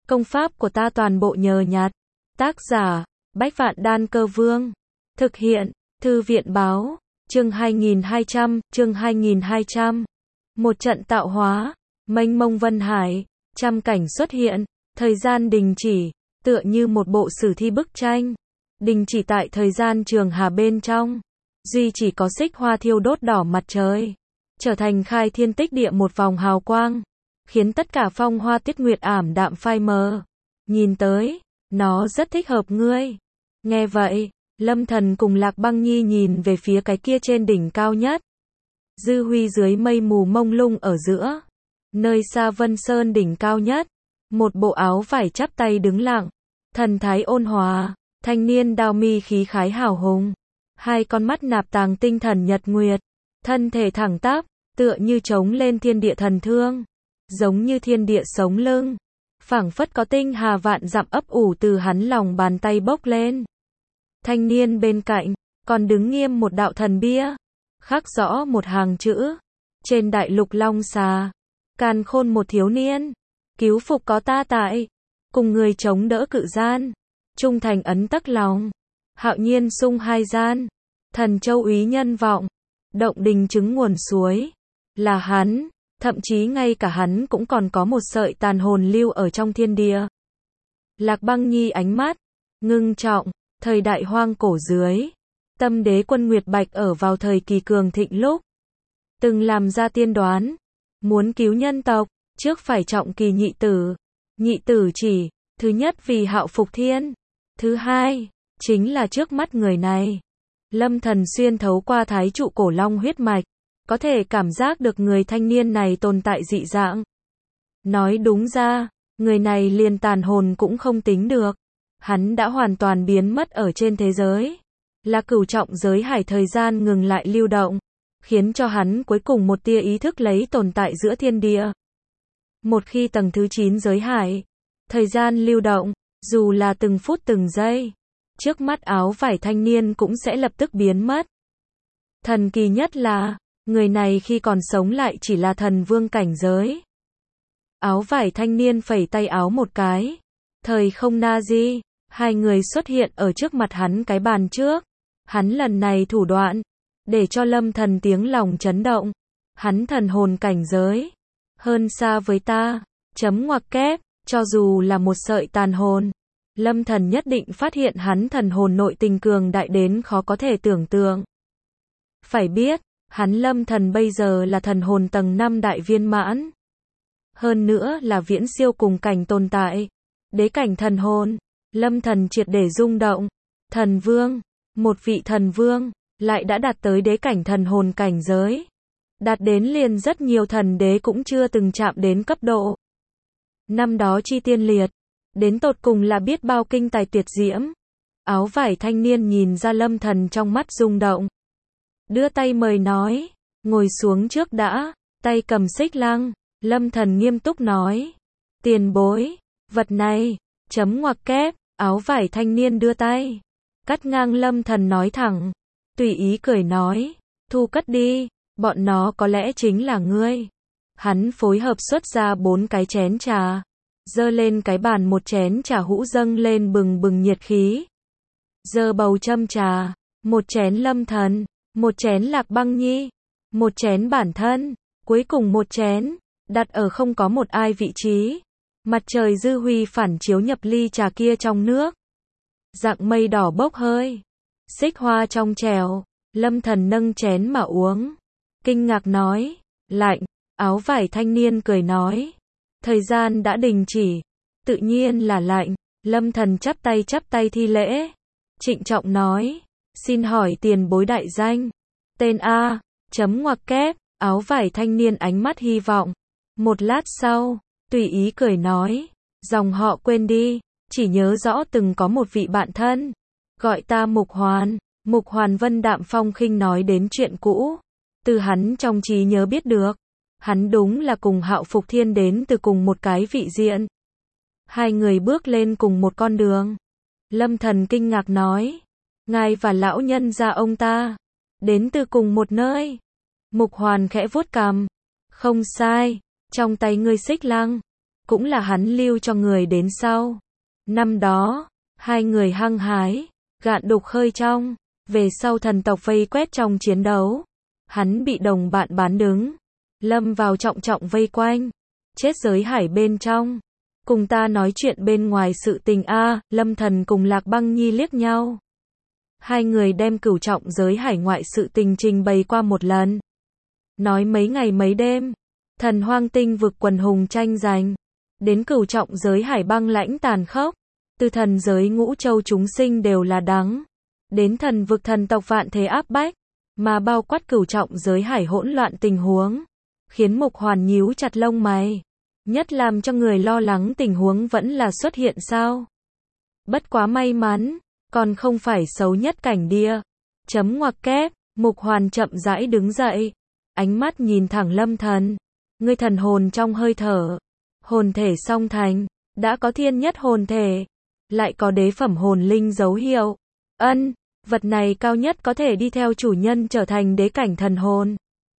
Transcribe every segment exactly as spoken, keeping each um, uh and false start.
Công pháp của ta toàn bộ nhờ nhặt. Tác giả, Bách Vạn Đan Cơ Vương. Thực hiện, Thư viện Báo. Chương hai nghìn hai trăm, chương hai nghìn hai trăm. Một trận tạo hóa, mênh mông vân hải, trăm cảnh xuất hiện, thời gian đình chỉ, tựa như một bộ sử thi bức tranh. Đình chỉ tại thời gian trường hà bên trong. Duy chỉ có xích hoa thiêu đốt đỏ mặt trời. Trở thành khai thiên tích địa một vòng hào quang. Khiến tất cả phong hoa tiết nguyệt ảm đạm phai mờ. Nhìn tới, nó rất thích hợp ngươi. Nghe vậy, Lâm Thần cùng Lạc Băng Nhi nhìn về phía cái kia trên đỉnh cao nhất. Dư huy dưới mây mù mông lung ở giữa. Nơi xa Vân Sơn đỉnh cao nhất. Một bộ áo vải chắp tay đứng lặng. Thần thái ôn hòa, thanh niên đao mi khí khái hào hùng. Hai con mắt nạp tàng tinh thần nhật nguyệt. Thân thể thẳng tắp, tựa như trống lên thiên địa thần thương. Giống như thiên địa sống lưng. Phảng phất có tinh hà vạn dặm ấp ủ từ hắn lòng bàn tay bốc lên. Thanh niên bên cạnh, còn đứng nghiêm một đạo thần bia. Khắc rõ một hàng chữ. Trên đại lục long xà. Càn khôn một thiếu niên. Cứu phục có ta tại. Cùng người chống đỡ cự gian. Trung thành ấn tắc lòng. Hạo nhiên sung hai gian. Thần châu úy nhân vọng. Động đình chứng nguồn suối. Là hắn. Thậm chí ngay cả hắn cũng còn có một sợi tàn hồn lưu ở trong thiên địa. Lạc Băng Nhi ánh mắt ngưng trọng, thời đại hoang cổ dưới, Tâm Đế quân Nguyệt Bạch ở vào thời kỳ cường thịnh lúc, từng làm ra tiên đoán, muốn cứu nhân tộc, trước phải trọng kỳ nhị tử. Nhị tử chỉ, thứ nhất vì hạo phục thiên, thứ hai, chính là trước mắt người này. Lâm Thần xuyên thấu qua thái trụ cổ long huyết mạch, có thể cảm giác được người thanh niên này tồn tại dị dạng. Nói đúng ra, người này liền tàn hồn cũng không tính được. Hắn đã hoàn toàn biến mất ở trên thế giới. Là cửu trọng giới hải thời gian ngừng lại lưu động. Khiến cho hắn cuối cùng một tia ý thức lấy tồn tại giữa thiên địa. Một khi tầng thứ chín giới hải, thời gian lưu động, dù là từng phút từng giây, trước mắt áo vải thanh niên cũng sẽ lập tức biến mất. Thần kỳ nhất là, người này khi còn sống lại chỉ là thần vương cảnh giới. Áo vải thanh niên phẩy tay áo một cái. Thời không na di, hai người xuất hiện ở trước mặt hắn cái bàn trước. Hắn lần này thủ đoạn, để cho Lâm Thần tiếng lòng chấn động. Hắn thần hồn cảnh giới, hơn xa với ta, chấm ngoặc kép, cho dù là một sợi tàn hồn. Lâm Thần nhất định phát hiện hắn thần hồn nội tình cường đại đến khó có thể tưởng tượng. Phải biết, hắn Lâm Thần bây giờ là thần hồn tầng năm đại viên mãn. Hơn nữa là viễn siêu cùng cảnh tồn tại. Đế cảnh thần hồn, Lâm Thần triệt để rung động. Thần vương, một vị thần vương, lại đã đạt tới đế cảnh thần hồn cảnh giới. Đạt đến liền rất nhiều thần đế cũng chưa từng chạm đến cấp độ. Năm đó chi tiên liệt, đến tột cùng là biết bao kinh tài tuyệt diễm. Áo vải thanh niên nhìn ra Lâm Thần trong mắt rung động. Đưa tay mời nói, ngồi xuống trước đã, tay cầm xích lăng. Lâm Thần nghiêm túc nói, tiền bối, vật này, chấm ngoặc kép, áo vải thanh niên đưa tay. Cắt ngang Lâm Thần nói thẳng, tùy ý cười nói, thu cất đi, bọn nó có lẽ chính là ngươi. Hắn phối hợp xuất ra bốn cái chén trà, dơ lên cái bàn một chén trà hũ dâng lên bừng bừng nhiệt khí. Dơ bầu châm trà, một chén Lâm Thần, một chén Lạc Băng Nhi, một chén bản thân, cuối cùng một chén, đặt ở không có một ai vị trí. Mặt trời dư huy phản chiếu nhập ly trà kia trong nước. Dạng mây đỏ bốc hơi. Xích hoa trong trèo. Lâm Thần nâng chén mà uống. Kinh ngạc nói, lạnh. Áo vải thanh niên cười nói, thời gian đã đình chỉ. Tự nhiên là lạnh. Lâm Thần chắp tay chắp tay thi lễ. Trịnh trọng nói, xin hỏi tiền bối đại danh. Tên A, chấm ngoặc kép. Áo vải thanh niên ánh mắt hy vọng. Một lát sau, tùy ý cười nói, dòng họ quên đi, chỉ nhớ rõ từng có một vị bạn thân, gọi ta Mục Hoàn. Mục Hoàn Vân đạm phong khinh nói đến chuyện cũ, từ hắn trong trí nhớ biết được, hắn đúng là cùng Hạo Phục Thiên đến từ cùng một cái vị diện. Hai người bước lên cùng một con đường. Lâm Thần kinh ngạc nói, ngài và lão nhân gia ông ta, đến từ cùng một nơi. Mục Hoàn khẽ vuốt cằm, không sai, trong tay ngươi xích lăng, cũng là hắn lưu cho người đến sau. Năm đó, hai người hăng hái, gạn đục khơi trong, về sau thần tộc vây quét trong chiến đấu. Hắn bị đồng bạn bán đứng, lâm vào trọng trọng vây quanh, chết giới hải bên trong. Cùng ta nói chuyện bên ngoài sự tình a. Lâm Thần cùng Lạc Băng Nhi liếc nhau. Hai người đem cửu trọng giới hải ngoại sự tình trình bày qua một lần. Nói mấy ngày mấy đêm, thần hoang tinh vực quần hùng tranh giành, đến cửu trọng giới hải băng lãnh tàn khốc, từ thần giới ngũ châu chúng sinh đều là đắng, đến thần vực thần tộc vạn thế áp bách, mà bao quát cửu trọng giới hải hỗn loạn tình huống, khiến Mục Hoàn nhíu chặt lông mày. Nhất làm cho người lo lắng tình huống vẫn là xuất hiện sao? Bất quá may mắn, còn không phải xấu nhất cảnh địa. Chấm ngoặc kép, Mục Hoàn chậm rãi đứng dậy, ánh mắt nhìn thẳng Lâm Thần. Ngươi thần hồn trong hơi thở, hồn thể song thành, đã có thiên nhất hồn thể, lại có đế phẩm hồn linh dấu hiệu. Ân, vật này cao nhất có thể đi theo chủ nhân trở thành đế cảnh thần hồn.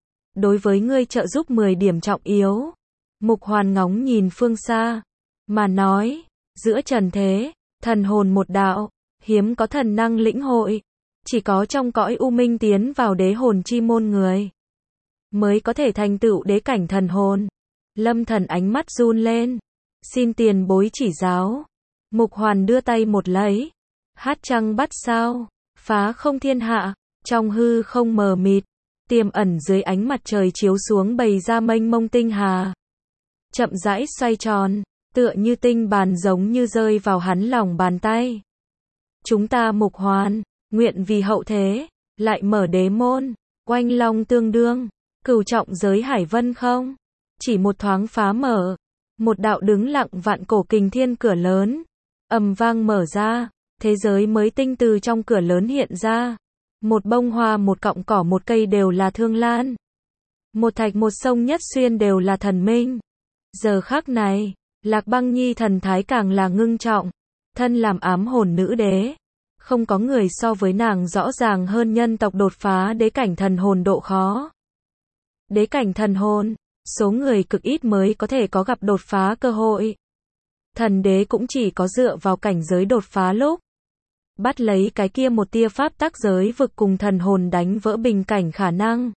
Đối với ngươi trợ giúp mười điểm trọng yếu. Mục Hoàn ngóng nhìn phương xa, mà nói, giữa trần thế, thần hồn một đạo, hiếm có thần năng lĩnh hội, chỉ có trong cõi u minh tiến vào đế hồn chi môn người, mới có thể thành tựu đế cảnh thần hồn. Lâm Thần ánh mắt run lên, xin tiền bối chỉ giáo. Mục Hoàn đưa tay một lấy, hát trăng bắt sao, phá không thiên hạ, trong hư không mờ mịt, tiềm ẩn dưới ánh mặt trời chiếu xuống bày ra mênh mông tinh hà. Chậm rãi xoay tròn, tựa như tinh bàn giống như rơi vào hắn lòng bàn tay. Chúng ta Mục Hoàn, nguyện vì hậu thế, lại mở đế môn, oanh long tương đương, cửu trọng giới hải vân không. Chỉ một thoáng phá mở, một đạo đứng lặng vạn cổ kình thiên cửa lớn, ầm vang mở ra, thế giới mới tinh từ trong cửa lớn hiện ra. Một bông hoa một cọng cỏ một cây đều là thương lan. Một thạch một sông nhất xuyên đều là thần minh. Giờ khắc này, Lạc Băng Nhi thần thái càng là ngưng trọng, thân làm ám hồn nữ đế, không có người so với nàng rõ ràng hơn nhân tộc đột phá đế cảnh thần hồn độ khó. Đế cảnh thần hồn, số người cực ít mới có thể có gặp đột phá cơ hội. Thần đế cũng chỉ có dựa vào cảnh giới đột phá lúc bắt lấy cái kia một tia pháp tắc giới vực cùng thần hồn đánh vỡ bình cảnh khả năng.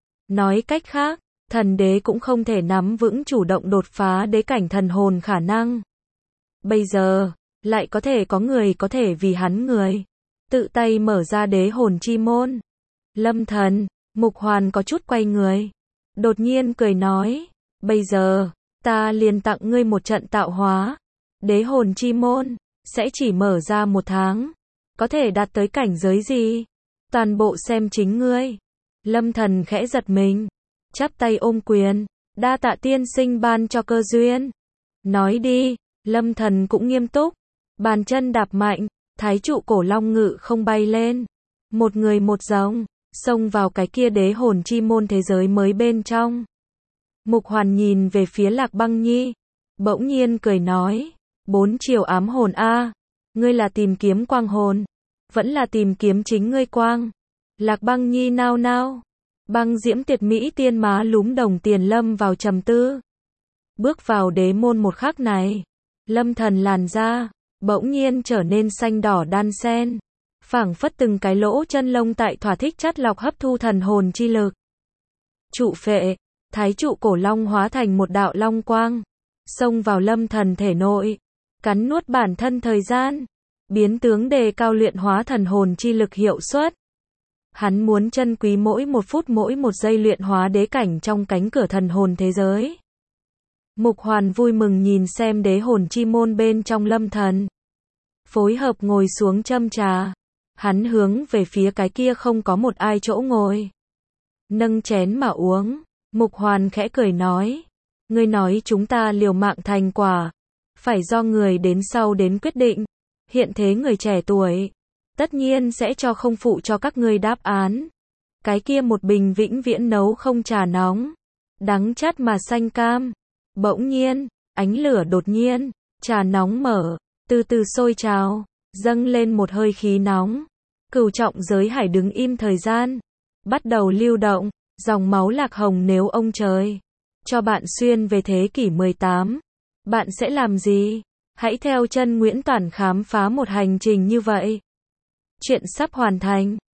Nói cách khác, thần đế cũng không thể nắm vững chủ động đột phá đế cảnh thần hồn khả năng. Bây giờ, lại có thể có người có thể vì hắn người, tự tay mở ra đế hồn chi môn. Lâm Thần, Mục Hoàn có chút quay người, đột nhiên cười nói, bây giờ, ta liền tặng ngươi một trận tạo hóa. Đế hồn chi môn, sẽ chỉ mở ra một tháng, có thể đạt tới cảnh giới gì? Toàn bộ xem chính ngươi. Lâm Thần khẽ giật mình, chắp tay ôm quyền, đa tạ tiên sinh ban cho cơ duyên. Nói đi, Lâm Thần cũng nghiêm túc, bàn chân đạp mạnh, thái trụ cổ long ngự không bay lên. Một người một rồng, xông vào cái kia đế hồn chi môn thế giới mới bên trong. Mục Hoàn nhìn về phía Lạc Băng Nhi, bỗng nhiên cười nói, bốn chiều ám hồn a, ngươi là tìm kiếm quang hồn, vẫn là tìm kiếm chính ngươi quang. Lạc Băng Nhi nao nao, băng diễm tuyệt mỹ tiên má lúm đồng tiền lâm vào trầm tư. Bước vào đế môn một khắc này, Lâm Thần làn da bỗng nhiên trở nên xanh đỏ đan xen, phảng phất từng cái lỗ chân lông tại thỏa thích chắt lọc hấp thu thần hồn chi lực. Trụ phệ, thái trụ cổ long hóa thành một đạo long quang, xông vào Lâm Thần thể nội, cắn nuốt bản thân thời gian, biến tướng đề cao luyện hóa thần hồn chi lực hiệu suất. Hắn muốn trân quý mỗi một phút mỗi một giây luyện hóa đế cảnh trong cánh cửa thần hồn thế giới. Mục Hoàn vui mừng nhìn xem đế hồn chi môn bên trong Lâm Thần. Phối hợp ngồi xuống châm trà. Hắn hướng về phía cái kia không có một ai chỗ ngồi. Nâng chén mà uống. Mục Hoàn khẽ cười nói. Ngươi nói chúng ta liều mạng thành quả. Phải do người đến sau đến quyết định. Hiện thế người trẻ tuổi. Tất nhiên sẽ cho không phụ cho các ngươi đáp án. Cái kia một bình vĩnh viễn nấu không trà nóng. Đắng chát mà xanh cam. Bỗng nhiên, ánh lửa đột nhiên, trà nóng mở, từ từ sôi trào, dâng lên một hơi khí nóng. Cửu trọng giới hải đứng im thời gian, bắt đầu lưu động, dòng máu lạc hồng nếu ông trời cho bạn xuyên về thế kỷ mười tám. Bạn sẽ làm gì? Hãy theo chân Nguyễn Toản khám phá một hành trình như vậy. Chuyện sắp hoàn thành.